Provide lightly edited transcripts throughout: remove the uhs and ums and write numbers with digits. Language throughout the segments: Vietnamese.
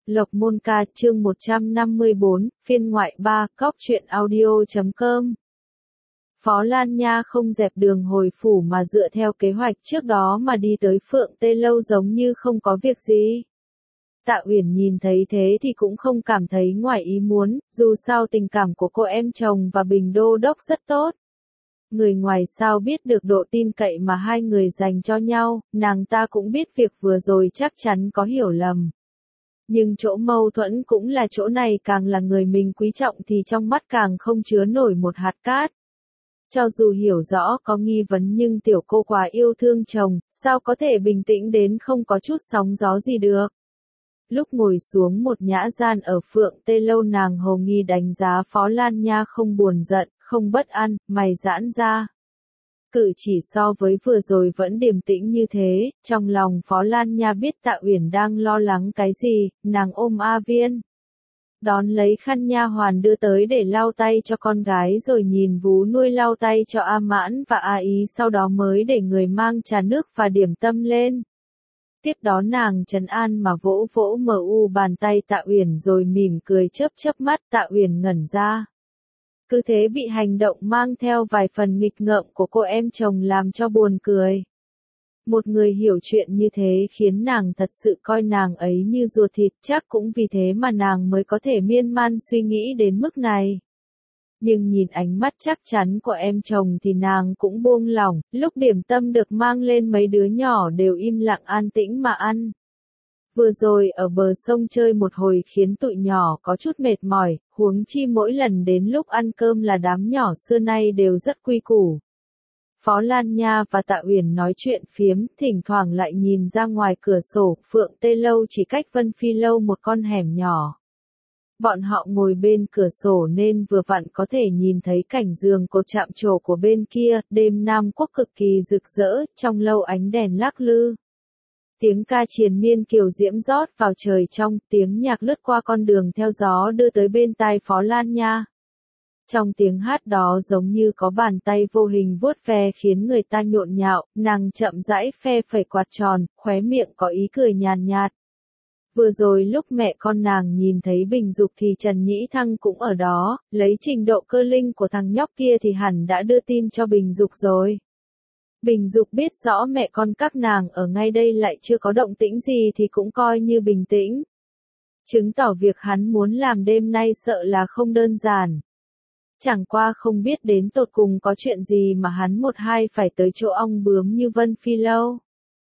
Lộc Môn Ca chương 154, phiên ngoại 3, cóc truyện audio.com. Phó Lan Nha không dẹp đường hồi phủ mà dựa theo kế hoạch trước đó mà đi tới Phượng Tê Lâu giống như không có việc gì. Tạ Uyển nhìn thấy thế thì cũng không cảm thấy ngoài ý muốn, dù sao tình cảm của cô em chồng và Bình Đô Đốc rất tốt. Người ngoài sao biết được độ tin cậy mà hai người dành cho nhau, nàng ta cũng biết việc vừa rồi chắc chắn có hiểu lầm. Nhưng chỗ mâu thuẫn cũng là chỗ này, càng là người mình quý trọng thì trong mắt càng không chứa nổi một hạt cát. Cho dù hiểu rõ có nghi vấn nhưng tiểu cô quá yêu thương chồng, sao có thể bình tĩnh đến không có chút sóng gió gì được. Lúc ngồi xuống một nhã gian ở Phượng Tê Lâu, nàng hồ nghi đánh giá Phó Lan Nha không buồn giận, không bất an, mày giãn ra. Cử chỉ so với vừa rồi vẫn điềm tĩnh như thế, trong lòng Phó Lan Nha biết Tạ Uyển đang lo lắng cái gì, nàng ôm A Viên. Đón lấy khăn nha hoàn đưa tới để lau tay cho con gái rồi nhìn vú nuôi lau tay cho A Mãn và A Ý, sau đó mới để người mang trà nước và điểm tâm lên. Tiếp đó nàng trấn an mà vỗ vỗ bàn tay Tạ Uyển rồi mỉm cười chớp chớp mắt. Tạ Uyển ngẩn ra. Cứ thế bị hành động mang theo vài phần nghịch ngợm của cô em chồng làm cho buồn cười. Một người hiểu chuyện như thế khiến nàng thật sự coi nàng ấy như ruột thịt, chắc cũng vì thế mà nàng mới có thể miên man suy nghĩ đến mức này. Nhưng nhìn ánh mắt chắc chắn của em chồng thì nàng cũng buông lỏng, lúc điểm tâm được mang lên mấy đứa nhỏ đều im lặng an tĩnh mà ăn. Vừa rồi ở bờ sông chơi một hồi khiến tụi nhỏ có chút mệt mỏi, huống chi mỗi lần đến lúc ăn cơm là đám nhỏ xưa nay đều rất quy củ. Phó Lan Nha và Tạ Uyển nói chuyện phiếm, thỉnh thoảng lại nhìn ra ngoài cửa sổ. Phượng Tê Lâu chỉ cách Vân Phi Lâu một con hẻm nhỏ. Bọn họ ngồi bên cửa sổ nên vừa vặn có thể nhìn thấy cảnh giường cột chạm trổ của bên kia. Đêm Nam Quốc cực kỳ rực rỡ, trong lâu ánh đèn lắc lư. Tiếng ca triền miên kiều diễm rót vào trời trong, tiếng nhạc lướt qua con đường theo gió đưa tới bên tai Phó Lan Nha. Trong tiếng hát đó giống như có bàn tay vô hình vuốt ve khiến người ta nhộn nhạo, nàng chậm rãi phe phẩy quạt tròn, khóe miệng có ý cười nhàn nhạt. Vừa rồi lúc mẹ con nàng nhìn thấy Bình Dục thì Trần Nhĩ Thăng cũng ở đó, lấy trình độ cơ linh của thằng nhóc kia thì hẳn đã đưa tin cho Bình Dục rồi. Bình Dục biết rõ mẹ con các nàng ở ngay đây lại chưa có động tĩnh gì thì cũng coi như bình tĩnh. Chứng tỏ việc hắn muốn làm đêm nay sợ là không đơn giản. Chẳng qua không biết đến tột cùng có chuyện gì mà hắn một hai phải tới chỗ ong bướm như Vân Phi Lâu.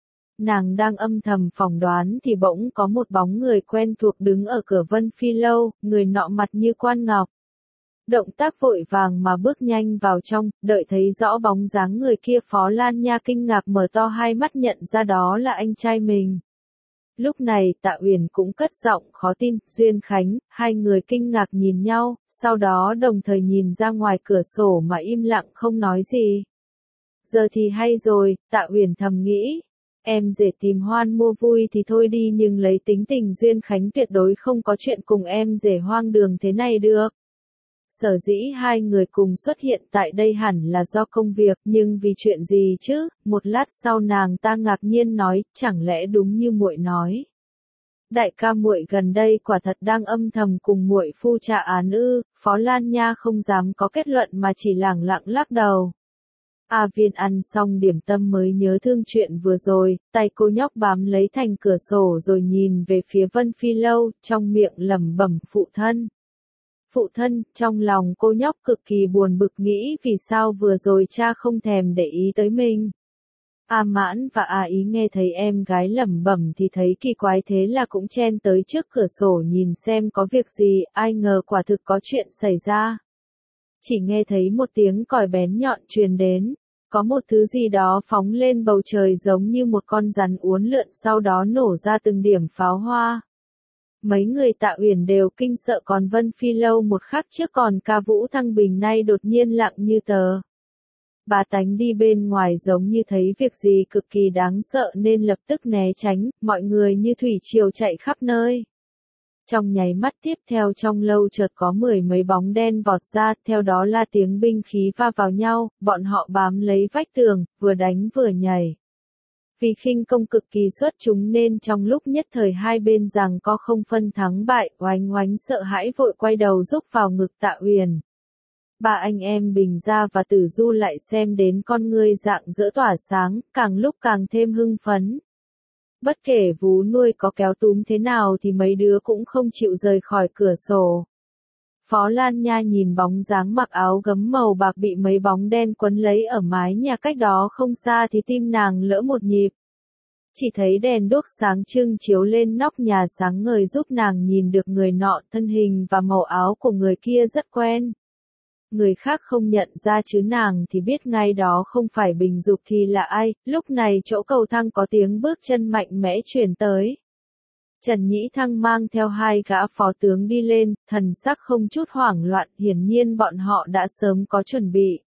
Nàng đang âm thầm phỏng đoán thì bỗng có một bóng người quen thuộc đứng ở cửa Vân Phi Lâu, người nọ mặt như quan ngọc. Động tác vội vàng mà bước nhanh vào trong, đợi thấy rõ bóng dáng người kia Phó Lan Nha kinh ngạc mở to hai mắt nhận ra đó là anh trai mình. Lúc này Tạ Uyển cũng cất giọng khó tin, Duyên Khánh, hai người kinh ngạc nhìn nhau, sau đó đồng thời nhìn ra ngoài cửa sổ mà im lặng không nói gì. Giờ thì hay rồi, Tạ Uyển thầm nghĩ. Em rể tìm hoan mua vui thì thôi đi, nhưng lấy tính tình Duyên Khánh tuyệt đối không có chuyện cùng em rể hoang đường thế này được. Sở dĩ hai người cùng xuất hiện tại đây hẳn là do công việc, nhưng vì chuyện gì chứ? Một lát sau nàng ta ngạc nhiên nói, chẳng lẽ đúng như muội nói. Đại ca muội gần đây quả thật đang âm thầm cùng muội phu trà án ư? Phó Lan Nha không dám có kết luận mà chỉ lẳng lặng lắc đầu. A Viên ăn xong điểm tâm mới nhớ thương chuyện vừa rồi, tay cô nhóc bám lấy thành cửa sổ rồi nhìn về phía Vân Phi Lâu, trong miệng lẩm bẩm phụ thân. Phụ thân, trong lòng cô nhóc cực kỳ buồn bực nghĩ vì sao vừa rồi cha không thèm để ý tới mình. A Mãn và A Ý nghe thấy em gái lẩm bẩm thì thấy kỳ quái, thế là cũng chen tới trước cửa sổ nhìn xem có việc gì, ai ngờ quả thực có chuyện xảy ra. Chỉ nghe thấy một tiếng còi bén nhọn truyền đến, có một thứ gì đó phóng lên bầu trời giống như một con rắn uốn lượn sau đó nổ ra từng điểm pháo hoa. Mấy người Tạ Uyển đều kinh sợ, còn Vân Phi Lâu một khắc trước còn ca vũ thăng bình nay đột nhiên lặng như tờ. Bà tánh đi bên ngoài giống như thấy việc gì cực kỳ đáng sợ nên lập tức né tránh, mọi người như thủy triều chạy khắp nơi. Trong nháy mắt tiếp theo trong lâu chợt có mười mấy bóng đen vọt ra, theo đó là tiếng binh khí va vào nhau, bọn họ bám lấy vách tường, vừa đánh vừa nhảy. Vì khinh công cực kỳ xuất chúng nên trong lúc nhất thời hai bên giằng co không phân thắng bại, Oánh Oánh sợ hãi vội quay đầu rúc vào ngực Tạ Uyển. Ba anh em Bình Gia và Tử Du lại xem đến con ngươi rạng rỡ tỏa sáng, càng lúc càng thêm hưng phấn. Bất kể vú nuôi có kéo túm thế nào thì mấy đứa cũng không chịu rời khỏi cửa sổ. Phó Lan Nha nhìn bóng dáng mặc áo gấm màu bạc bị mấy bóng đen quấn lấy ở mái nhà cách đó không xa thì tim nàng lỡ một nhịp. Chỉ thấy đèn đuốc sáng trưng chiếu lên nóc nhà sáng ngời giúp nàng nhìn được người nọ, thân hình và màu áo của người kia rất quen. Người khác không nhận ra chứ nàng thì biết ngay đó không phải Bình Dục thì là ai. Lúc này chỗ cầu thang có tiếng bước chân mạnh mẽ truyền tới. Trần Nhĩ Thăng mang theo hai gã phó tướng đi lên, thần sắc không chút hoảng loạn, hiển nhiên bọn họ đã sớm có chuẩn bị.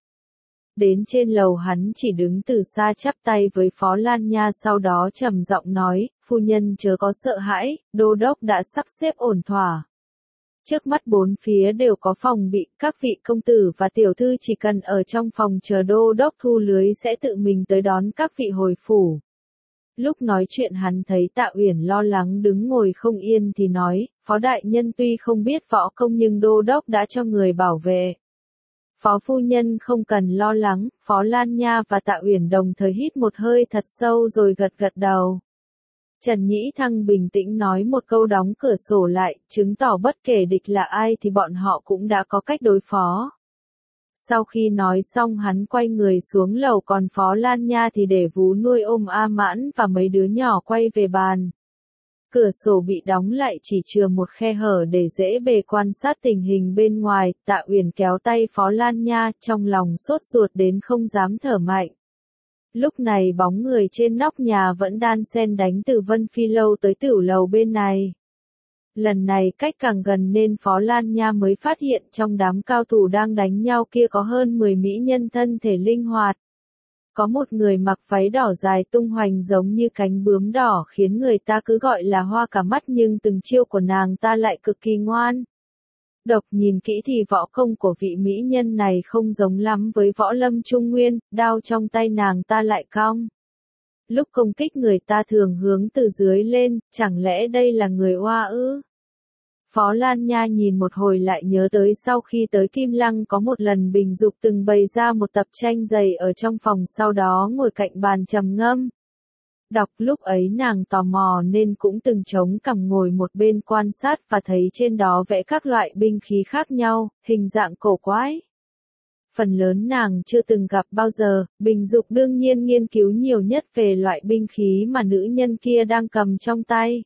Đến trên lầu hắn chỉ đứng từ xa chắp tay với Phó Lan Nha, sau đó trầm giọng nói, phu nhân chớ có sợ hãi, đô đốc đã sắp xếp ổn thỏa. Trước mắt bốn phía đều có phòng bị, các vị công tử và tiểu thư chỉ cần ở trong phòng chờ đô đốc thu lưới sẽ tự mình tới đón các vị hồi phủ. Lúc nói chuyện hắn thấy Tạ Uyển lo lắng đứng ngồi không yên thì nói, Phó đại nhân tuy không biết võ công nhưng đô đốc đã cho người bảo vệ. Phó phu nhân không cần lo lắng. Phó Lan Nha và Tạ Uyển đồng thời hít một hơi thật sâu rồi gật gật đầu. Trần Nhĩ Thăng bình tĩnh nói một câu đóng cửa sổ lại, chứng tỏ bất kể địch là ai thì bọn họ cũng đã có cách đối phó. Sau khi nói xong hắn quay người xuống lầu, còn Phó Lan Nha thì để vú nuôi ôm A Mãn và mấy đứa nhỏ quay về bàn. Cửa sổ bị đóng lại chỉ chừa một khe hở để dễ bề quan sát tình hình bên ngoài. Tạ Uyển kéo tay Phó Lan Nha, trong lòng sốt ruột đến không dám thở mạnh. Lúc này bóng người trên nóc nhà vẫn đan xen đánh từ Vân Phi lâu tới Tửu lầu bên này. Lần này cách càng gần nên Phó Lan Nha mới phát hiện trong đám cao thủ đang đánh nhau kia có hơn 10 mỹ nhân thân thể linh hoạt. Có một người mặc váy đỏ dài tung hoành giống như cánh bướm đỏ khiến người ta cứ gọi là hoa cả mắt, nhưng từng chiêu của nàng ta lại cực kỳ ngoan. Độc nhìn kỹ thì võ công của vị mỹ nhân này không giống lắm với võ lâm trung nguyên, đao trong tay nàng ta lại cong. Lúc công kích người ta thường hướng từ dưới lên, chẳng lẽ đây là người Oa ư? Phó Lan Nha nhìn một hồi lại nhớ tới sau khi tới Kim Lăng có một lần Bình Dục từng bày ra một tập tranh giày ở trong phòng, sau đó ngồi cạnh bàn trầm ngâm. Đọc lúc ấy nàng tò mò nên cũng từng chống cằm ngồi một bên quan sát và thấy trên đó vẽ các loại binh khí khác nhau, hình dạng cổ quái. Phần lớn nàng chưa từng gặp bao giờ. Bình Dục đương nhiên nghiên cứu nhiều nhất về loại binh khí mà nữ nhân kia đang cầm trong tay.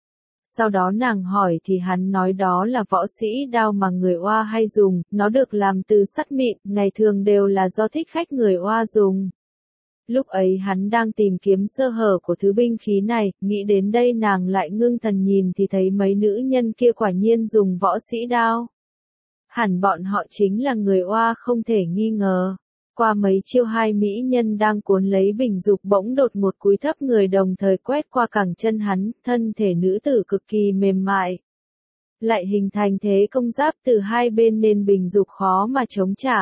Sau đó nàng hỏi thì hắn nói đó là võ sĩ đao mà người Oa hay dùng, nó được làm từ sắt mịn, ngày thường đều là do thích khách người Oa dùng. Lúc ấy hắn đang tìm kiếm sơ hở của thứ binh khí này, nghĩ đến đây nàng lại ngưng thần nhìn thì thấy mấy nữ nhân kia quả nhiên dùng võ sĩ đao. Hẳn bọn họ chính là người Oa không thể nghi ngờ. Qua mấy chiêu hai mỹ nhân đang cuốn lấy Bình Dục bỗng đột ngột cúi thấp người đồng thời quét qua cẳng chân hắn, thân thể nữ tử cực kỳ mềm mại. Lại hình thành thế công giáp từ hai bên nên Bình Dục khó mà chống trả.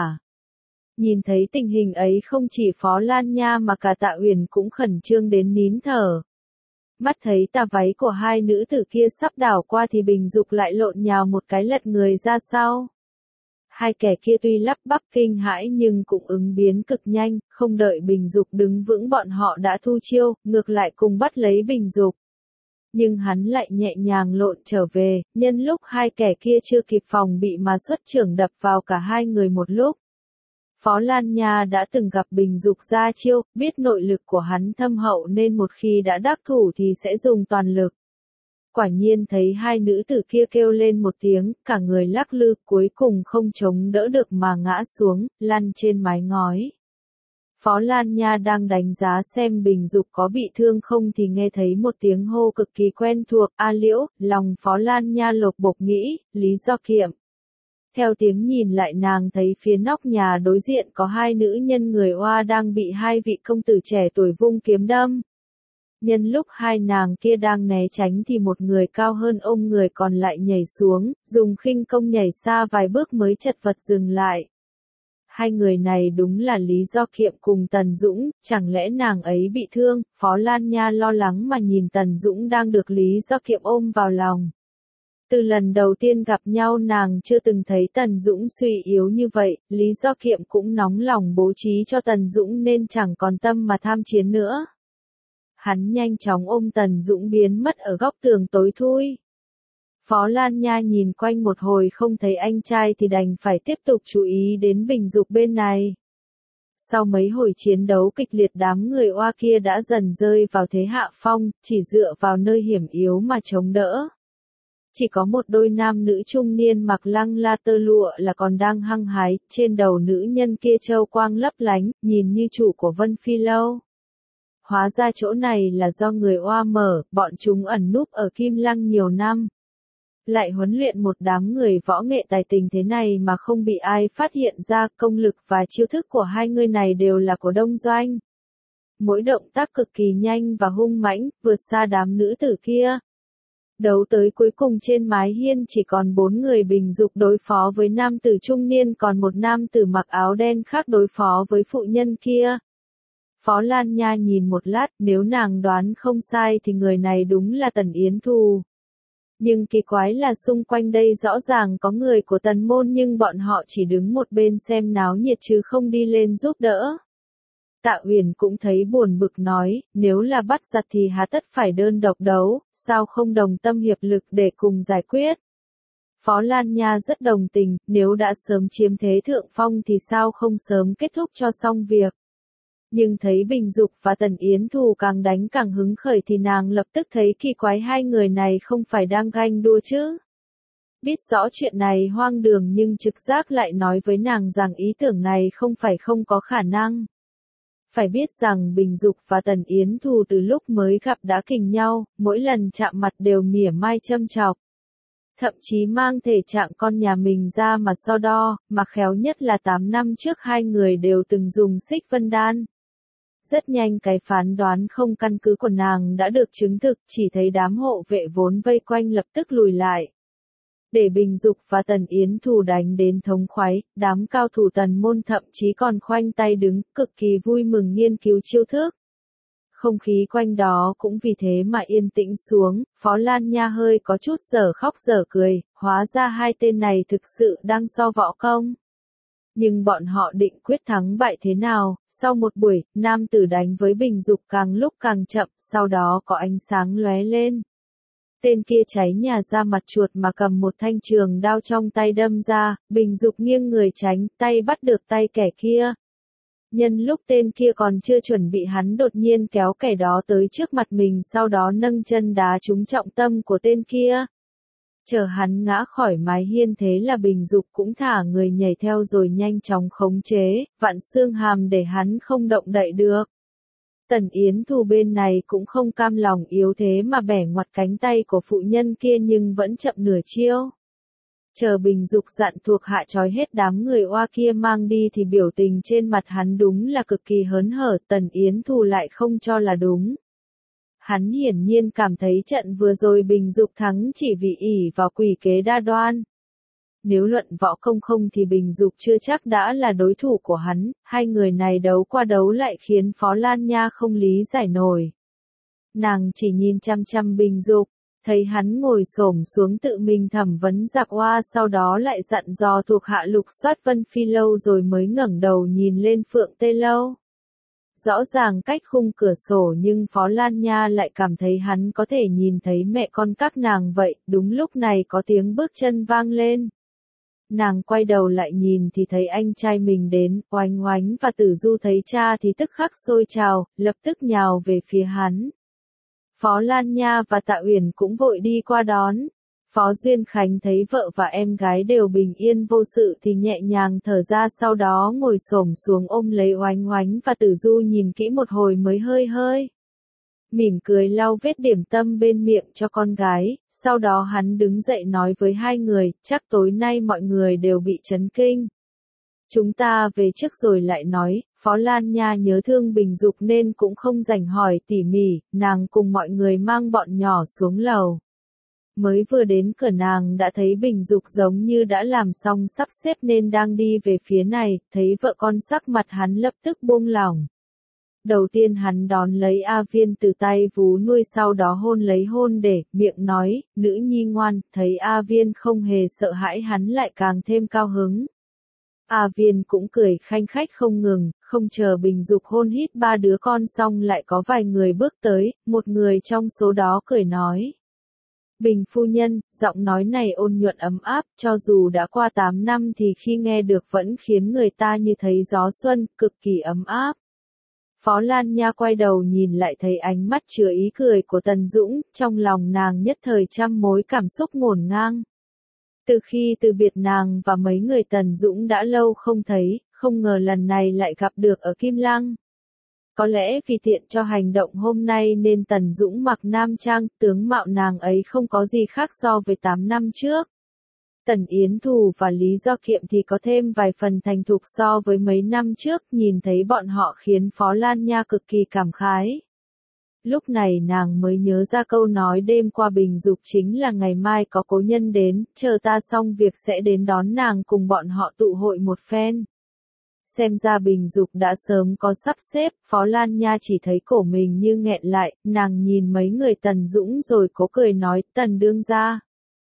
Nhìn thấy tình hình ấy không chỉ Phó Lan Nha mà cả Tạ Uyển cũng khẩn trương đến nín thở. Mắt thấy tà váy của hai nữ tử kia sắp đảo qua thì Bình Dục lại lộn nhào một cái lật người ra sau. Hai kẻ kia tuy lắp bắp kinh hãi nhưng cũng ứng biến cực nhanh, không đợi Bình Dục đứng vững bọn họ đã thu chiêu, ngược lại cùng bắt lấy Bình Dục. Nhưng hắn lại nhẹ nhàng lộn trở về, nhân lúc hai kẻ kia chưa kịp phòng bị mà xuất chưởng đập vào cả hai người một lúc. Phó Lan Nha đã từng gặp Bình Dục ra chiêu, biết nội lực của hắn thâm hậu nên một khi đã đắc thủ thì sẽ dùng toàn lực. Quả nhiên thấy hai nữ tử kia kêu lên một tiếng, cả người lắc lư, cuối cùng không chống đỡ được mà ngã xuống, lăn trên mái ngói. Phó Lan Nha đang đánh giá xem Bình Dục có bị thương không thì nghe thấy một tiếng hô cực kỳ quen thuộc, A Liễu. Lòng Phó Lan Nha lột bột nghĩ, lý do kiệm. Theo tiếng nhìn lại nàng thấy phía nóc nhà đối diện có hai nữ nhân người Oa đang bị hai vị công tử trẻ tuổi vung kiếm đâm. Nhân lúc hai nàng kia đang né tránh thì một người cao hơn ôm người còn lại nhảy xuống, dùng khinh công nhảy xa vài bước mới chật vật dừng lại. hai người này đúng là Lý Do Kiệm cùng Tần Dũng, chẳng lẽ nàng ấy bị thương, Phó Lan Nha lo lắng mà nhìn Tần Dũng đang được Lý Do Kiệm ôm vào lòng. Từ lần đầu tiên gặp nhau nàng chưa từng thấy Tần Dũng suy yếu như vậy, Lý Do Kiệm cũng nóng lòng bố trí cho Tần Dũng nên chẳng còn tâm mà tham chiến nữa. Hắn nhanh chóng ôm Tần Dũng biến mất ở góc tường tối thui. Phó Lan Nha nhìn quanh một hồi không thấy anh trai thì đành phải tiếp tục chú ý đến Bình Dục bên này. Sau mấy hồi chiến đấu kịch liệt đám người Oa kia đã dần rơi vào thế hạ phong, chỉ dựa vào nơi hiểm yếu mà chống đỡ. Chỉ có một đôi nam nữ trung niên mặc lăng la tơ lụa là còn đang hăng hái, trên đầu nữ nhân kia châu quang lấp lánh, nhìn như chủ của Vân Phi Lâu. Hóa ra chỗ này là do người Oa mở, bọn chúng ẩn núp ở Kim Lăng nhiều năm. Lại huấn luyện một đám người võ nghệ tài tình thế này mà không bị ai phát hiện ra, công lực và chiêu thức của hai người này đều là của Đông Doanh. Mỗi động tác cực kỳ nhanh và hung mãnh, vượt xa đám nữ tử kia. Đấu tới cuối cùng trên mái hiên chỉ còn 4 người Bình Dục đối phó với nam tử trung niên, còn một nam tử mặc áo đen khác đối phó với phụ nhân kia. Phó Lan Nha nhìn một lát, nếu nàng đoán không sai thì người này đúng là Tần Yến Thù. Nhưng kỳ quái là xung quanh đây rõ ràng có người của Tần môn nhưng bọn họ chỉ đứng một bên xem náo nhiệt chứ không đi lên giúp đỡ. Tạ Uyển cũng thấy buồn bực nói, nếu là bắt giặc thì há tất phải đơn độc đấu, sao không đồng tâm hiệp lực để cùng giải quyết. Phó Lan Nha rất đồng tình, nếu đã sớm chiếm thế thượng phong thì sao không sớm kết thúc cho xong việc. Nhưng thấy Bình Dục và Tần Yến Thù càng đánh càng hứng khởi thì nàng lập tức thấy kỳ quái, hai người này không phải đang ganh đua chứ. Biết rõ chuyện này hoang đường nhưng trực giác lại nói với nàng rằng ý tưởng này không phải không có khả năng. Phải biết rằng Bình Dục và Tần Yến Thù từ lúc mới gặp đã kình nhau, mỗi lần chạm mặt đều mỉa mai châm chọc. Thậm chí mang thể trạng con nhà mình ra mà so đo, mà khéo nhất là 8 năm trước hai người đều từng dùng xích vân đan. Rất nhanh cái phán đoán không căn cứ của nàng đã được chứng thực, chỉ thấy đám hộ vệ vốn vây quanh lập tức lùi lại. Để Bình Dục và Tần Yến Thù đánh đến thống khoái, đám cao thủ Tần môn thậm chí còn khoanh tay đứng, cực kỳ vui mừng nghiên cứu chiêu thức. Không khí quanh đó cũng vì thế mà yên tĩnh xuống, Phó Lan Nha hơi có chút dở khóc dở cười, hóa ra hai tên này thực sự đang so võ công. Nhưng bọn họ định quyết thắng bại thế nào, sau một buổi, nam tử đánh với Bình Dục càng lúc càng chậm, sau đó có ánh sáng lóe lên. Tên kia cháy nhà ra mặt chuột mà cầm một thanh trường đao trong tay đâm ra, Bình Dục nghiêng người tránh, tay bắt được tay kẻ kia. Nhân lúc tên kia còn chưa chuẩn bị hắn đột nhiên kéo kẻ đó tới trước mặt mình, sau đó nâng chân đá trúng trọng tâm của tên kia. Chờ hắn ngã khỏi mái hiên thế là Bình Dục cũng thả người nhảy theo rồi nhanh chóng khống chế, vặn xương hàm để hắn không động đậy được. Tần Yến Thù bên này cũng không cam lòng yếu thế mà bẻ ngoặt cánh tay của phụ nhân kia nhưng vẫn chậm nửa chiêu. Chờ Bình Dục dặn thuộc hạ trói hết đám người Oa kia mang đi thì biểu tình trên mặt hắn đúng là cực kỳ hớn hở, Tần Yến Thù lại không cho là đúng. Hắn hiển nhiên cảm thấy trận vừa rồi Bình Dục thắng chỉ vì ỷ vào quỷ kế đa đoan. Nếu luận võ công không thì Bình Dục chưa chắc đã là đối thủ của hắn, hai người này đấu qua đấu lại khiến Phó Lan Nha không lý giải nổi. Nàng chỉ nhìn chăm chăm Bình Dục, thấy hắn ngồi xổm xuống tự mình thẩm vấn giặc Oa, sau đó lại dặn dò thuộc hạ lục soát Vân Phi Lâu rồi mới ngẩng đầu nhìn lên Phượng Tê Lâu. Rõ ràng cách khung cửa sổ nhưng Phó Lan Nha lại cảm thấy hắn có thể nhìn thấy mẹ con các nàng vậy, đúng lúc này có tiếng bước chân vang lên. Nàng quay đầu lại nhìn thì thấy anh trai mình đến, Oánh Oánh và Tử Du thấy cha thì tức khắc sôi trào, lập tức nhào về phía hắn. Phó Lan Nha và Tạ Uyển cũng vội đi qua đón. Phó Duyên Khánh thấy vợ và em gái đều bình yên vô sự thì nhẹ nhàng thở ra, sau đó ngồi xổm xuống ôm lấy Oánh Oánh và Tử Du nhìn kỹ một hồi mới hơi mỉm cười lau vết điểm tâm bên miệng cho con gái, sau đó hắn đứng dậy nói với hai người, chắc tối nay mọi người đều bị chấn kinh. Chúng ta về trước rồi lại nói. Phó Lan Nha nhớ thương Bình Dục nên cũng không rảnh hỏi tỉ mỉ, nàng cùng mọi người mang bọn nhỏ xuống lầu. Mới vừa đến cửa nàng đã thấy Bình Dục giống như đã làm xong sắp xếp nên đang đi về phía này, thấy vợ con sắc mặt hắn lập tức buông lỏng. Đầu tiên hắn đón lấy A Viên từ tay vú nuôi, sau đó hôn lấy hôn để, miệng nói, nữ nhi ngoan, thấy A Viên không hề sợ hãi hắn lại càng thêm cao hứng. A Viên cũng cười khanh khách không ngừng, không chờ Bình Dục hôn hít ba đứa con xong lại có vài người bước tới, một người trong số đó cười nói. Bình phu nhân, giọng nói này ôn nhuận ấm áp, cho dù đã qua 8 năm thì khi nghe được vẫn khiến người ta như thấy gió xuân, cực kỳ ấm áp. Phó Lan Nha quay đầu nhìn lại thấy ánh mắt chứa ý cười của Tần Dũng, trong lòng nàng nhất thời trăm mối cảm xúc ngổn ngang. Từ khi từ biệt nàng và mấy người Tần Dũng đã lâu không thấy, không ngờ lần này lại gặp được ở Kim Lăng. Có lẽ vì tiện cho hành động hôm nay nên Tần Dũng mặc nam trang, tướng mạo nàng ấy không có gì khác so với 8 năm trước. Tần Yến Thù và Lý Do Kiệm thì có thêm vài phần thành thục so với mấy năm trước, nhìn thấy bọn họ khiến Phó Lan Nha cực kỳ cảm khái. Lúc này nàng mới nhớ ra câu nói đêm qua Bình Dục chính là ngày mai có cố nhân đến, chờ ta xong việc sẽ đến đón nàng cùng bọn họ tụ hội một phen. Xem ra Bình Dục đã sớm có sắp xếp, Phó Lan Nha chỉ thấy cổ mình như nghẹn lại, nàng nhìn mấy người Tần Dũng rồi cố cười nói, Tần đương gia.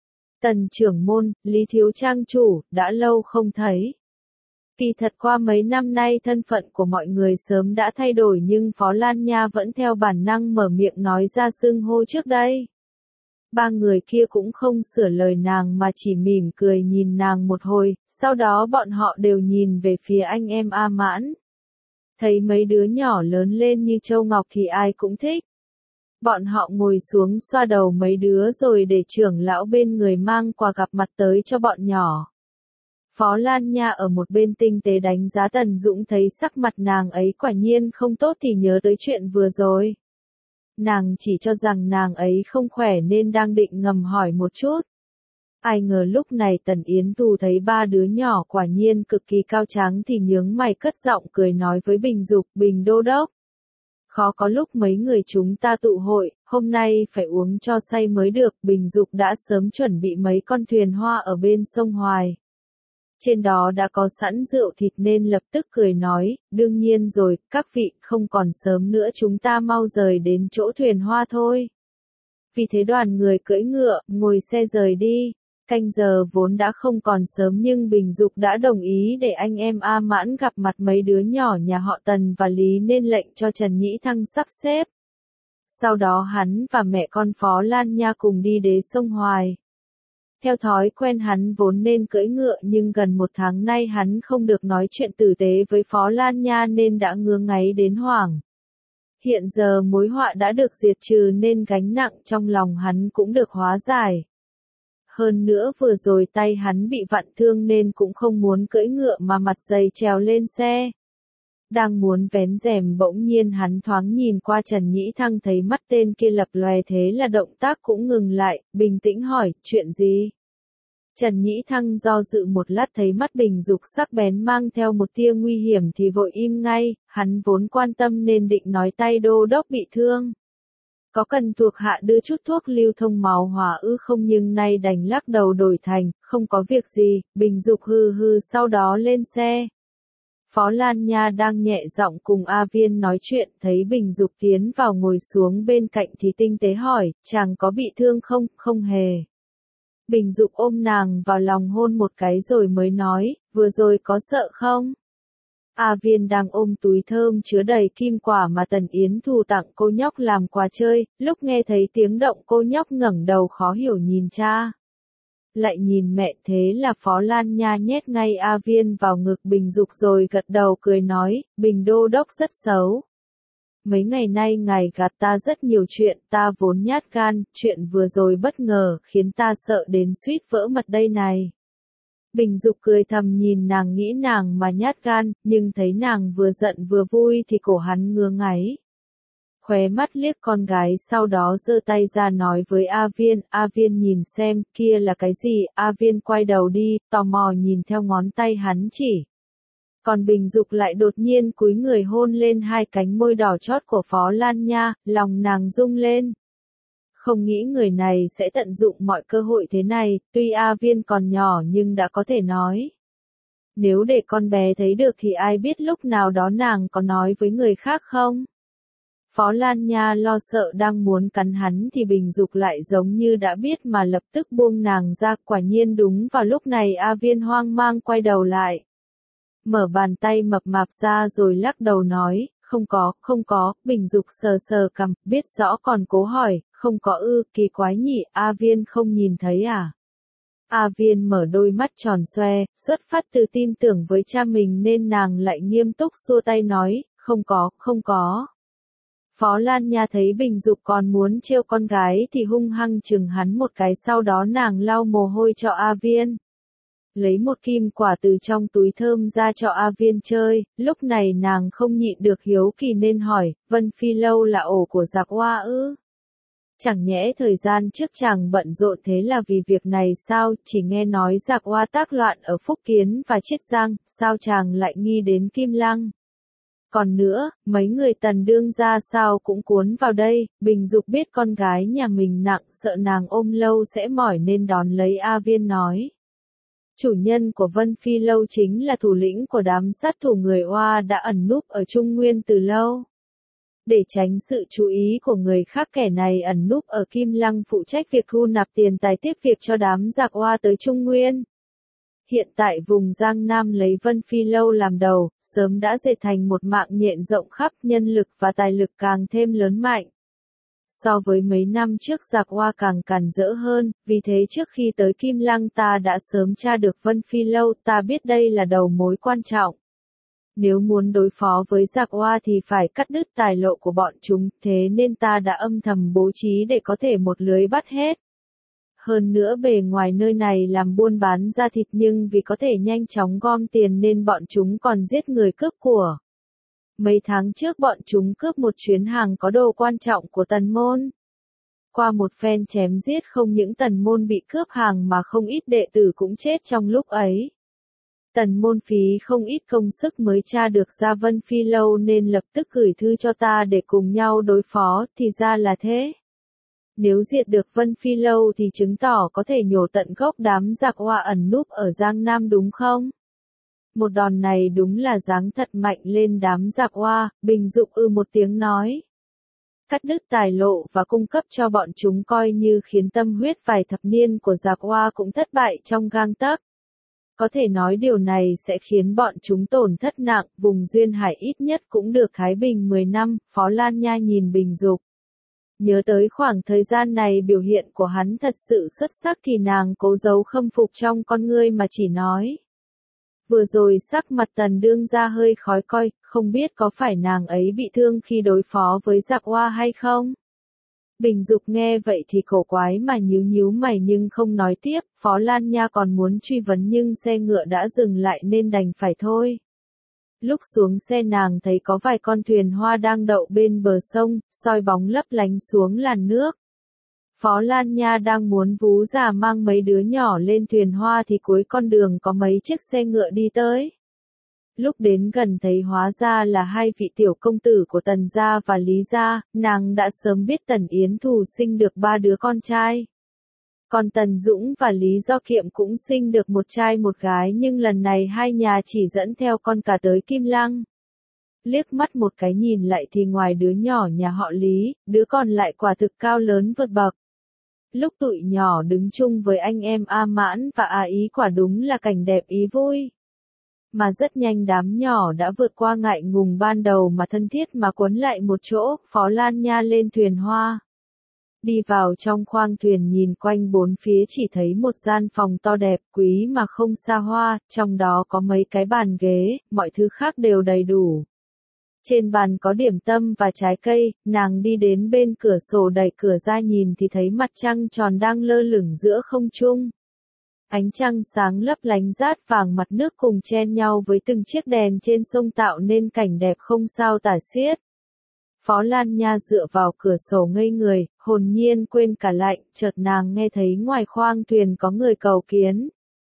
Tần trưởng môn, Lý thiếu trang chủ, đã lâu không thấy. Kỳ thật qua mấy năm nay thân phận của mọi người sớm đã thay đổi nhưng Phó Lan Nha vẫn theo bản năng mở miệng nói ra xưng hô trước đây. Ba người kia cũng không sửa lời nàng mà chỉ mỉm cười nhìn nàng một hồi, sau đó bọn họ đều nhìn về phía anh em A Mãn. Thấy mấy đứa nhỏ lớn lên như Châu Ngọc thì ai cũng thích. Bọn họ ngồi xuống xoa đầu mấy đứa rồi để trưởng lão bên người mang quà gặp mặt tới cho bọn nhỏ. Phó Lan Nha ở một bên tinh tế đánh giá Tần Dũng, thấy sắc mặt nàng ấy quả nhiên không tốt thì nhớ tới chuyện vừa rồi. Nàng chỉ cho rằng nàng ấy không khỏe nên đang định ngầm hỏi một chút. Ai ngờ lúc này Tần Yến Thù thấy ba đứa nhỏ quả nhiên cực kỳ cao tráng thì nhướng mày cất giọng cười nói với Bình Dục, Bình đô đốc. Khó có lúc mấy người chúng ta tụ hội, hôm nay phải uống cho say mới được. Bình Dục đã sớm chuẩn bị mấy con thuyền hoa ở bên sông Hoài. Trên đó đã có sẵn rượu thịt nên lập tức cười nói, đương nhiên rồi, các vị, không còn sớm nữa chúng ta mau rời đến chỗ thuyền hoa thôi. Vì thế đoàn người cưỡi ngựa, ngồi xe rời đi. Canh giờ vốn đã không còn sớm nhưng Bình Dục đã đồng ý để anh em A Mãn gặp mặt mấy đứa nhỏ nhà họ Tần và Lý nên lệnh cho Trần Nhĩ Thăng sắp xếp. Sau đó hắn và mẹ con Phó Lan Nha cùng đi đế sông Hoài. Theo thói quen hắn vốn nên cưỡi ngựa nhưng gần một tháng nay hắn không được nói chuyện tử tế với Phó Lan Nha nên đã ngứa ngáy đến hoảng. Hiện giờ mối họa đã được diệt trừ nên gánh nặng trong lòng hắn cũng được hóa giải. Hơn nữa vừa rồi tay hắn bị vặn thương nên cũng không muốn cưỡi ngựa mà mặt dày trèo lên xe. Đang muốn vén rèm bỗng nhiên hắn thoáng nhìn qua Trần Nhĩ Thăng thấy mắt tên kia lập lòe thế là động tác cũng ngừng lại, bình tĩnh hỏi, chuyện gì? Trần Nhĩ Thăng do dự một lát thấy mắt Bình Dục sắc bén mang theo một tia nguy hiểm thì vội im ngay, hắn vốn quan tâm nên định nói tay đô đốc bị thương. Có cần thuộc hạ đưa chút thuốc lưu thông máu hòa ư không nhưng nay đành lắc đầu đổi thành, không có việc gì, Bình Dục hừ hừ sau đó lên xe. Phó Lan Nha đang nhẹ giọng cùng A Viên nói chuyện, thấy Bình Dục tiến vào ngồi xuống bên cạnh thì tinh tế hỏi, chàng có bị thương không, không hề. Bình Dục ôm nàng vào lòng hôn một cái rồi mới nói, vừa rồi có sợ không? A Viên đang ôm túi thơm chứa đầy kim quả mà Tần Yến Thù tặng cô nhóc làm quà chơi, lúc nghe thấy tiếng động cô nhóc ngẩng đầu khó hiểu nhìn cha. Lại nhìn mẹ thế là Phó Lan Nha nhét ngay A Viên vào ngực Bình Dục rồi gật đầu cười nói, Bình đô đốc rất xấu. Mấy ngày nay ngài gạt ta rất nhiều chuyện, ta vốn nhát gan, chuyện vừa rồi bất ngờ khiến ta sợ đến suýt vỡ mật đây này. Bình Dục cười thầm nhìn nàng nghĩ nàng mà nhát gan, nhưng thấy nàng vừa giận vừa vui thì cổ hắn ngứa ngáy. Khóe mắt liếc con gái sau đó giơ tay ra nói với A Viên nhìn xem, kia là cái gì, A Viên quay đầu đi, tò mò nhìn theo ngón tay hắn chỉ. Còn Bình Dục lại đột nhiên cúi người hôn lên hai cánh môi đỏ chót của Phó Lan Nha, lòng nàng rung lên. Không nghĩ người này sẽ tận dụng mọi cơ hội thế này, tuy A Viên còn nhỏ nhưng đã có thể nói. Nếu để con bé thấy được thì ai biết lúc nào đó nàng có nói với người khác không? Phó Lan Nha lo sợ đang muốn cắn hắn thì Bình Dục lại giống như đã biết mà lập tức buông nàng ra, quả nhiên đúng vào lúc này A Viên hoang mang quay đầu lại. Mở bàn tay mập mạp ra rồi lắc đầu nói, không có, Bình Dục sờ sờ cằm, biết rõ còn cố hỏi, không có ư, kỳ quái nhỉ, A Viên không nhìn thấy à? A Viên mở đôi mắt tròn xoe, xuất phát từ tin tưởng với cha mình nên nàng lại nghiêm túc xua tay nói, không có. Phó Lan Nha thấy Bình Dục còn muốn trêu con gái thì hung hăng chừng hắn một cái, sau đó nàng lau mồ hôi cho A Viên. Lấy một kim quả từ trong túi thơm ra cho A Viên chơi, lúc này nàng không nhịn được hiếu kỳ nên hỏi, Vân Phi Lâu là ổ của giặc Hoa ư? Chẳng nhẽ thời gian trước chàng bận rộn thế là vì việc này sao, chỉ nghe nói giặc Hoa tác loạn ở Phúc Kiến và Chiết Giang, sao chàng lại nghi đến Kim Lăng? Còn nữa, mấy người Tần đương gia sao cũng cuốn vào đây, Bình Dục biết con gái nhà mình nặng sợ nàng ôm lâu sẽ mỏi nên đón lấy A Viên nói. Chủ nhân của Vân Phi Lâu chính là thủ lĩnh của đám sát thủ người Hoa đã ẩn núp ở Trung Nguyên từ lâu. Để tránh sự chú ý của người khác, kẻ này ẩn núp ở Kim Lăng phụ trách việc thu nạp tiền tài tiếp việc cho đám giặc Hoa tới Trung Nguyên. Hiện tại vùng Giang Nam lấy Vân Phi Lâu làm đầu, sớm đã dệt thành một mạng nhện rộng khắp, nhân lực và tài lực càng thêm lớn mạnh. So với mấy năm trước giặc Hoa càng càn rỡ hơn, vì thế trước khi tới Kim Lăng ta đã sớm tra được Vân Phi Lâu, ta biết đây là đầu mối quan trọng. Nếu muốn đối phó với giặc Hoa thì phải cắt đứt tài lộ của bọn chúng, thế nên ta đã âm thầm bố trí để có thể một lưới bắt hết. Hơn nữa bề ngoài nơi này làm buôn bán da thịt nhưng vì có thể nhanh chóng gom tiền nên bọn chúng còn giết người cướp của. Mấy tháng trước bọn chúng cướp một chuyến hàng có đồ quan trọng của Tần Môn. Qua một phen chém giết không những Tần Môn bị cướp hàng mà không ít đệ tử cũng chết trong lúc ấy. Tần Môn phí không ít công sức mới tra được ra Vân Phi Lâu nên lập tức gửi thư cho ta để cùng nhau đối phó, thì ra là thế. Nếu diệt được Vân Phi Lâu thì chứng tỏ có thể nhổ tận gốc đám giặc Hoa ẩn núp ở Giang Nam đúng không? Một đòn này đúng là giáng thật mạnh lên đám giặc Hoa, Bình Dục một tiếng nói. Cắt đứt tài lộ và cung cấp cho bọn chúng coi như khiến tâm huyết vài thập niên của giặc Hoa cũng thất bại trong gang tấc. Có thể nói điều này sẽ khiến bọn chúng tổn thất nặng, vùng Duyên Hải ít nhất cũng được thái bình 10 năm, Phó Lan Nha nhìn Bình Dục. Nhớ tới khoảng thời gian này biểu hiện của hắn thật sự xuất sắc thì nàng cố giấu khâm phục trong con ngươi mà chỉ nói. Vừa rồi sắc mặt Tần đương gia hơi khó coi, không biết có phải nàng ấy bị thương khi đối phó với giặc Hoa hay không? Bình Dục nghe vậy thì cổ quái mà nhíu mày nhưng không nói tiếp, Phó Lan Nha còn muốn truy vấn nhưng xe ngựa đã dừng lại nên đành phải thôi. Lúc xuống xe nàng thấy có vài con thuyền hoa đang đậu bên bờ sông, soi bóng lấp lánh xuống làn nước. Phó Lan Nha đang muốn vú già mang mấy đứa nhỏ lên thuyền hoa thì cuối con đường có mấy chiếc xe ngựa đi tới. Lúc đến gần thấy hóa ra là hai vị tiểu công tử của Tần gia và Lý gia, nàng đã sớm biết Tần Yến Thù sinh được 3 đứa con trai. Còn Tần Dũng và Lý Do Kiệm cũng sinh được một trai một gái nhưng lần này hai nhà chỉ dẫn theo con cả tới Kim Lăng. Liếc mắt một cái nhìn lại thì ngoài đứa nhỏ nhà họ Lý, đứa còn lại quả thực cao lớn vượt bậc. Lúc tụi nhỏ đứng chung với anh em A Mãn và A Ý quả đúng là cảnh đẹp ý vui. Mà rất nhanh đám nhỏ đã vượt qua ngại ngùng ban đầu mà thân thiết mà cuốn lại một chỗ, Phó Lan Nha lên thuyền hoa. Đi vào trong khoang thuyền nhìn quanh bốn phía chỉ thấy một gian phòng to đẹp quý mà không xa hoa, trong đó có mấy cái bàn ghế, mọi thứ khác đều đầy đủ. Trên bàn có điểm tâm và trái cây, nàng đi đến bên cửa sổ đẩy cửa ra nhìn thì thấy mặt trăng tròn đang lơ lửng giữa không trung. Ánh trăng sáng lấp lánh rát vàng mặt nước cùng chen nhau với từng chiếc đèn trên sông tạo nên cảnh đẹp không sao tả xiết. Phó Lan Nha dựa vào cửa sổ ngây người, hồn nhiên quên cả lạnh, chợt nàng nghe thấy ngoài khoang thuyền có người cầu kiến.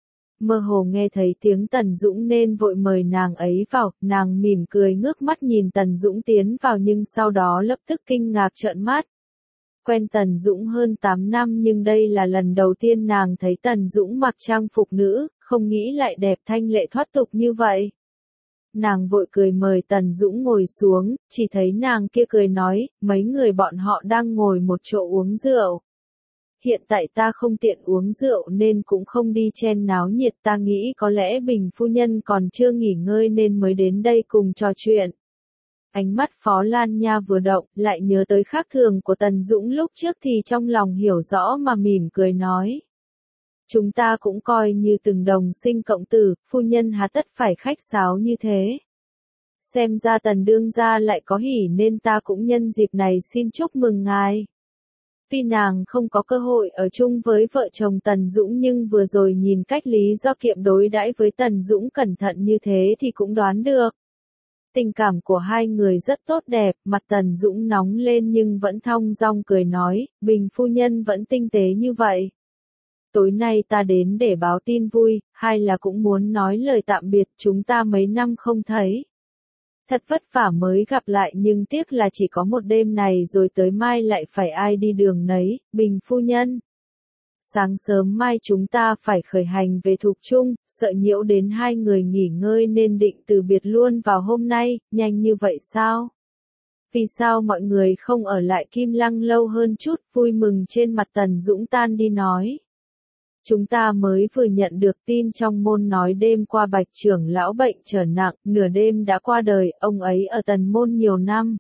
Mơ hồ nghe thấy tiếng Tần Dũng nên vội mời nàng ấy vào, nàng mỉm cười ngước mắt nhìn Tần Dũng tiến vào nhưng sau đó lập tức kinh ngạc trợn mắt. quen Tần Dũng hơn 8 năm nhưng đây là lần đầu tiên nàng thấy Tần Dũng mặc trang phục nữ, không nghĩ lại đẹp thanh lệ thoát tục như vậy. Nàng vội cười mời Tần Dũng ngồi xuống, chỉ thấy nàng kia cười nói, mấy người bọn họ đang ngồi một chỗ uống rượu. Hiện tại ta không tiện uống rượu nên cũng không đi chen náo nhiệt, ta nghĩ có lẽ Bình phu nhân còn chưa nghỉ ngơi nên mới đến đây cùng trò chuyện. Ánh mắt Phó Lan Nha vừa động, lại nhớ tới khác thường của Tần Dũng lúc trước thì trong lòng hiểu rõ mà mỉm cười nói. Chúng ta cũng coi như từng đồng sinh cộng tử, phu nhân hà tất phải khách sáo như thế. Xem ra Tần đương gia lại có hỉ nên ta cũng nhân dịp này xin chúc mừng ngài. Tuy nàng không có cơ hội ở chung với vợ chồng Tần Dũng nhưng vừa rồi nhìn cách Lý Do Kiệm đối đãi với Tần Dũng cẩn thận như thế thì cũng đoán được. Tình cảm của hai người rất tốt đẹp, mặt Tần Dũng nóng lên nhưng vẫn thong dong cười nói, Bình phu nhân vẫn tinh tế như vậy. Tối nay ta đến để báo tin vui, hay là cũng muốn nói lời tạm biệt, chúng ta mấy năm không thấy. Thật vất vả mới gặp lại nhưng tiếc là chỉ có một đêm này rồi tới mai lại phải ai đi đường nấy, Bình phu nhân. Sáng sớm mai chúng ta phải khởi hành về Thục Trung, sợ nhiễu đến hai người nghỉ ngơi nên định từ biệt luôn vào hôm nay, nhanh như vậy sao? Vì sao mọi người không ở lại Kim Lăng lâu hơn chút, vui mừng trên mặt Tần Dũng tan đi nói. Chúng ta mới vừa nhận được tin trong môn nói đêm qua Bạch trưởng lão bệnh trở nặng, nửa đêm đã qua đời, ông ấy ở Tần môn nhiều năm.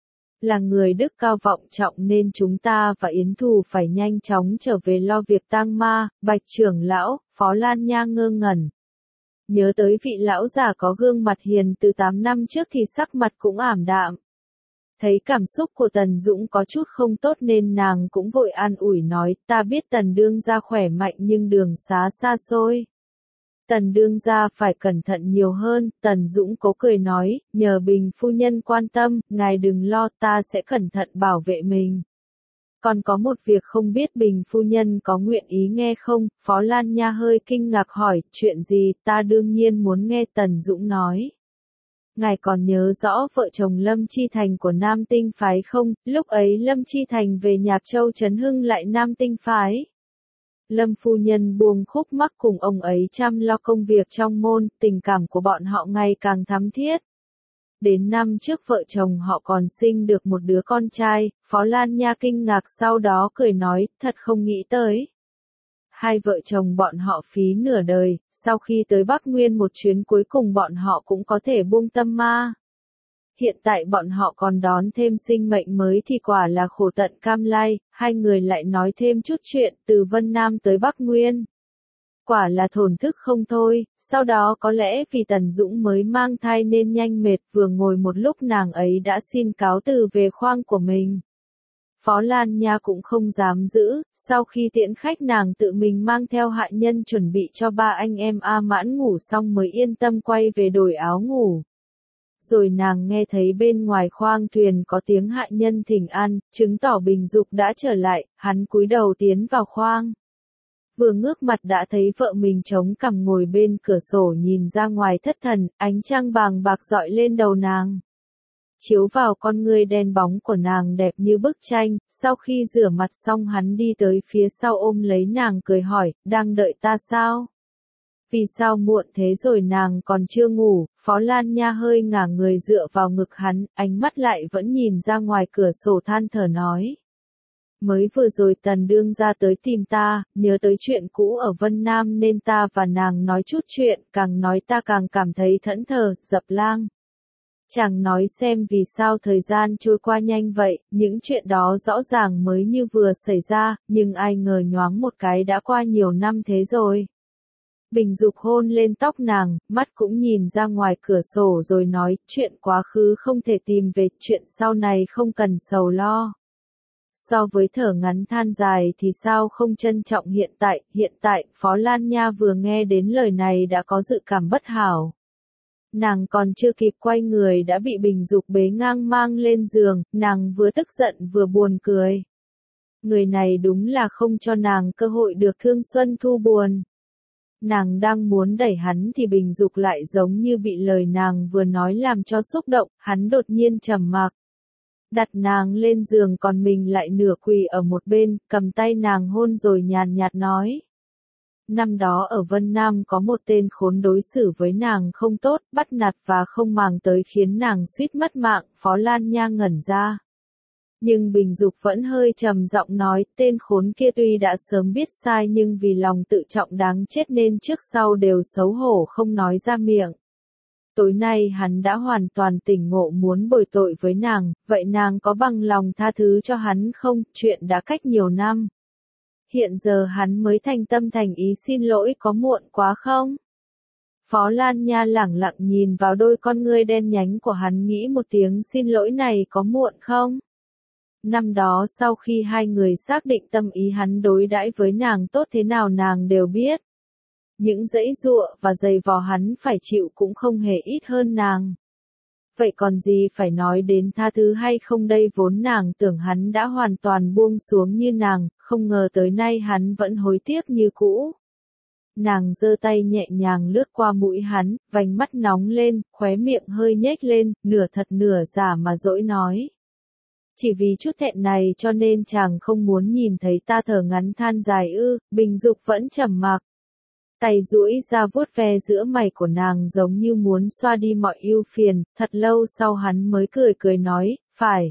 Là người đức cao vọng trọng nên chúng ta và Yến Thù phải nhanh chóng trở về lo việc tang ma, Bạch trưởng lão, Phó Lan Nha ngơ ngẩn. Nhớ tới vị lão già có gương mặt hiền từ 8 năm trước thì sắc mặt cũng ảm đạm. Thấy cảm xúc của Tần Dũng có chút không tốt nên nàng cũng vội an ủi nói, ta biết Tần đương gia khỏe mạnh nhưng đường xá xa xôi. Tần đương gia phải cẩn thận nhiều hơn, Tần Dũng cố cười nói, nhờ Bình phu nhân quan tâm, ngài đừng lo ta sẽ cẩn thận bảo vệ mình. Còn có một việc không biết Bình phu nhân có nguyện ý nghe không, Phó Lan Nha hơi kinh ngạc hỏi, chuyện gì, ta đương nhiên muốn nghe Tần Dũng nói. Ngài còn nhớ rõ vợ chồng Lâm Chi Thành của Nam Tinh Phái không, lúc ấy Lâm Chi Thành về Nhạc Châu Trấn Hưng lại Nam Tinh Phái. Lâm phu nhân buông khúc mắc cùng ông ấy chăm lo công việc trong môn, tình cảm của bọn họ ngày càng thắm thiết. Đến năm trước vợ chồng họ còn sinh được một đứa con trai, Phó Lan Nha kinh ngạc sau đó cười nói, thật không nghĩ tới. Hai vợ chồng bọn họ phí nửa đời, sau khi tới Bắc Nguyên một chuyến cuối cùng bọn họ cũng có thể buông tâm ma. Hiện tại bọn họ còn đón thêm sinh mệnh mới thì quả là khổ tận cam lai, hai người lại nói thêm chút chuyện từ Vân Nam tới Bắc Nguyên. Quả là thổn thức không thôi, sau đó có lẽ vì Tần Dũng mới mang thai nên nhanh mệt vừa ngồi một lúc nàng ấy đã xin cáo từ về khoang của mình. Phó Lan Nha cũng không dám giữ, sau khi tiễn khách nàng tự mình mang theo hạ nhân chuẩn bị cho ba anh em A Mãn ngủ xong mới yên tâm quay về đổi áo ngủ. Rồi nàng nghe thấy bên ngoài khoang thuyền có tiếng hạ nhân thỉnh an, chứng tỏ Bình Dục đã trở lại, hắn cúi đầu tiến vào khoang. Vừa ngước mặt đã thấy vợ mình chống cằm ngồi bên cửa sổ nhìn ra ngoài thất thần, ánh trăng bàng bạc rọi lên đầu nàng. Chiếu vào con ngươi đen bóng của nàng đẹp như bức tranh, sau khi rửa mặt xong hắn đi tới phía sau ôm lấy nàng cười hỏi, đang đợi ta sao? Vì sao muộn thế rồi nàng còn chưa ngủ, Phó Lan Nha hơi ngả người dựa vào ngực hắn, ánh mắt lại vẫn nhìn ra ngoài cửa sổ than thở nói. Mới vừa rồi Tần đương ra tới tìm ta, nhớ tới chuyện cũ ở Vân Nam nên ta và nàng nói chút chuyện, càng nói ta càng cảm thấy thẫn thờ, dập lang. Chàng nói xem vì sao thời gian trôi qua nhanh vậy, những chuyện đó rõ ràng mới như vừa xảy ra, nhưng ai ngờ nhoáng một cái đã qua nhiều năm thế rồi. Bình Dục hôn lên tóc nàng, mắt cũng nhìn ra ngoài cửa sổ rồi nói, chuyện quá khứ không thể tìm về, chuyện sau này không cần sầu lo. So với thở ngắn than dài thì sao không trân trọng hiện tại, Phó Lan Nha vừa nghe đến lời này đã có dự cảm bất hảo. Nàng còn chưa kịp quay người đã bị Bình Dục bế ngang mang lên giường, nàng vừa tức giận vừa buồn cười. Người này đúng là không cho nàng cơ hội được thương xuân thu buồn. Nàng đang muốn đẩy hắn thì Bình Dục lại giống như bị lời nàng vừa nói làm cho xúc động, hắn đột nhiên trầm mặc. đặt nàng lên giường còn mình lại nửa quỳ ở một bên, cầm tay nàng hôn rồi nhàn nhạt nói. Năm đó ở Vân Nam có một tên khốn đối xử với nàng không tốt, bắt nạt và không màng tới khiến nàng suýt mất mạng, Phó Lan Nha ngẩn ra. Nhưng Bình Dục vẫn hơi trầm giọng nói, tên khốn kia tuy đã sớm biết sai nhưng vì lòng tự trọng đáng chết nên trước sau đều xấu hổ không nói ra miệng. Tối nay hắn đã hoàn toàn tỉnh ngộ muốn bồi tội với nàng, vậy nàng có bằng lòng tha thứ cho hắn không? Chuyện đã cách nhiều năm. Hiện giờ hắn mới thành tâm thành ý xin lỗi, có muộn quá không? Phó Lan Nha lẳng lặng nhìn vào đôi con ngươi đen nhánh của hắn, nghĩ một tiếng xin lỗi này có muộn không? Năm đó sau khi hai người xác định tâm ý hắn đối đãi với nàng tốt thế nào nàng đều biết. Những giãy giụa và giày vò hắn phải chịu cũng không hề ít hơn nàng. Vậy còn gì phải nói đến tha thứ hay không đây, vốn nàng tưởng hắn đã hoàn toàn buông xuống như nàng, không ngờ tới nay hắn vẫn hối tiếc như cũ. Nàng giơ tay nhẹ nhàng lướt qua mũi hắn, vành mắt nóng lên, khóe miệng hơi nhếch lên, nửa thật nửa giả mà dỗi nói. Chỉ vì chút thẹn này cho nên chàng không muốn nhìn thấy ta thở ngắn than dài ư? Bình Dục vẫn trầm mặc. Tay duỗi ra vuốt ve giữa mày của nàng giống như muốn xoa đi mọi ưu phiền, thật lâu sau hắn mới cười cười nói, phải.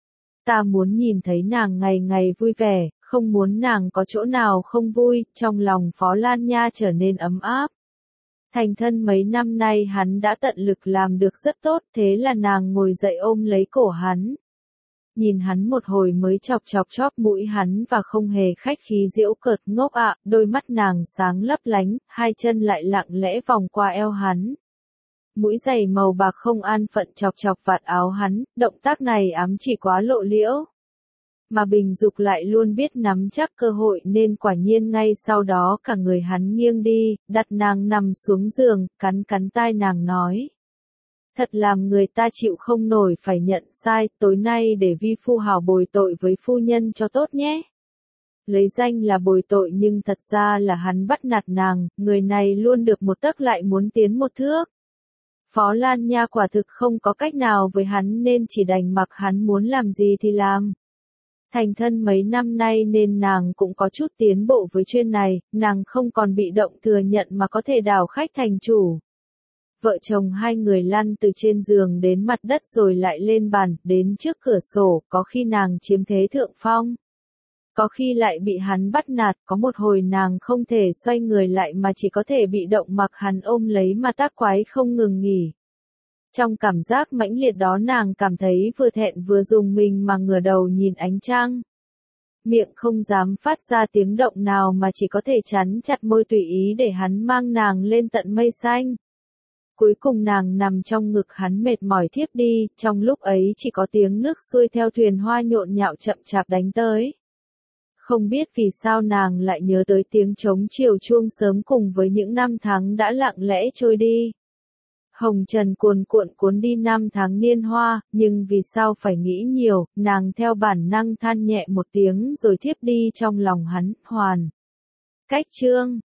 Ta muốn nhìn thấy nàng ngày ngày vui vẻ, không muốn nàng có chỗ nào không vui, trong lòng Phó Lan Nha trở nên ấm áp. Thành thân mấy năm nay hắn đã tận lực làm được rất tốt, thế là nàng ngồi dậy ôm lấy cổ hắn. Nhìn hắn một hồi mới chọc chóp mũi hắn và không hề khách khí giễu cợt, ngốc ạ, đôi mắt nàng sáng lấp lánh, hai chân lại lặng lẽ vòng qua eo hắn. Mũi giày màu bạc không an phận chọc vạt áo hắn, động tác này ám chỉ quá lộ liễu. Mà Bình Dục lại luôn biết nắm chắc cơ hội nên quả nhiên ngay sau đó cả người hắn nghiêng đi, đặt nàng nằm xuống giường, cắn tai nàng nói. Thật làm người ta chịu không nổi, phải nhận sai, tối nay để vi phu hào bồi tội với phu nhân cho tốt nhé. Lấy danh là bồi tội nhưng thật ra là hắn bắt nạt nàng, người này luôn được một tấc lại muốn tiến một thước. Phó Lan Nha quả thực không có cách nào với hắn nên chỉ đành mặc hắn muốn làm gì thì làm. Thành thân mấy năm nay nên nàng cũng có chút tiến bộ với chuyện này, nàng không còn bị động thừa nhận mà có thể đảo khách thành chủ. Vợ chồng hai người lăn từ trên giường đến mặt đất rồi lại lên bàn, đến trước cửa sổ, có khi nàng chiếm thế thượng phong. Có khi lại bị hắn bắt nạt, có một hồi nàng không thể xoay người lại mà chỉ có thể bị động mặc hắn ôm lấy mà tác quái không ngừng nghỉ. Trong cảm giác mãnh liệt đó nàng cảm thấy vừa thẹn vừa rùng mình mà ngửa đầu nhìn ánh trăng. Miệng không dám phát ra tiếng động nào mà chỉ có thể chắn chặt môi tùy ý để hắn mang nàng lên tận mây xanh. Cuối cùng nàng nằm trong ngực hắn mệt mỏi thiếp đi, trong lúc ấy chỉ có tiếng nước xuôi theo thuyền hoa nhộn nhạo chậm chạp đánh tới. Không biết vì sao nàng lại nhớ tới tiếng trống chiều chuông sớm cùng với những năm tháng đã lặng lẽ trôi đi. Hồng trần cuồn cuộn cuốn đi năm tháng niên hoa, nhưng vì sao phải nghĩ nhiều, nàng theo bản năng than nhẹ một tiếng rồi thiếp đi trong lòng hắn, hoàn. Cách chương